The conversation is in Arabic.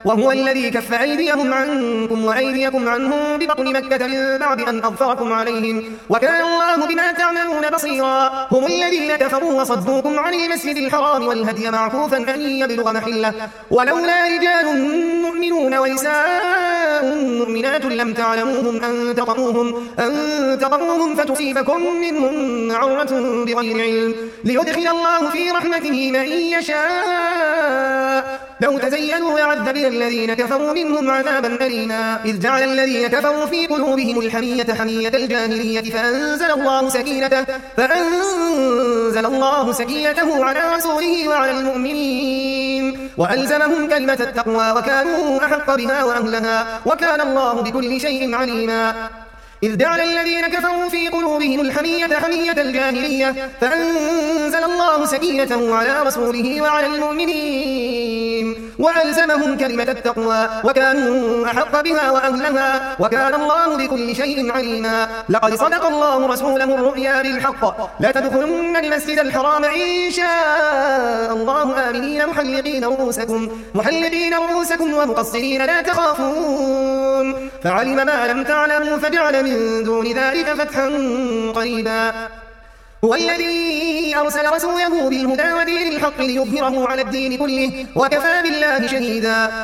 وهو الذي كف أيديهم عنكم وأيديكم عنهم ببطن مكة من بعد أن أظفركم عليهم وكان الله بما تعملون بصيرا. هم الذين كفروا وصدوكم عن المسجد الحرام والهدي معكوفا أن يبلغ محله ولولا رجال مؤمنون ونساء مؤمنات لم تعلموهم أن تطؤوهم فتصيبكم منهم معرة بغير علم ليدخل الله في رحمته من يشاء لو تزينوا يعذبنا الذين كفروا منهم عذابا أليما. إذ جعل الذين كفروا في قلوبهم الحمية حمية الجاهلية فأنزل الله سكينته على رسوله وعلى المؤمنين وألزمهم كلمة التقوى وكانوا أحق بها وأهلها وكان الله بكل شيء عليما. إذ جعل الذين كفروا في قلوبهم الحمية حمية الجاهلية فأنزل الله سكينته على رسوله وعلى المؤمنين وألزمهم كلمة التقوى وكانوا أحق بها وأهلها وكان الله بكل شيء عليما. لقد صدق الله رسوله الرؤيا بالحق لتدخلن المسجد الحرام إن شاء الله آمنين محلقين رؤوسكم ومقصرين لا تخافون فعلم ما لم تعلموا فجعل من دون ذلك فتحا قريبا. هو الذي أرسل رسوله بالهدى ودين الحق ليظهره على الدين كله وكفى بالله شهيدا.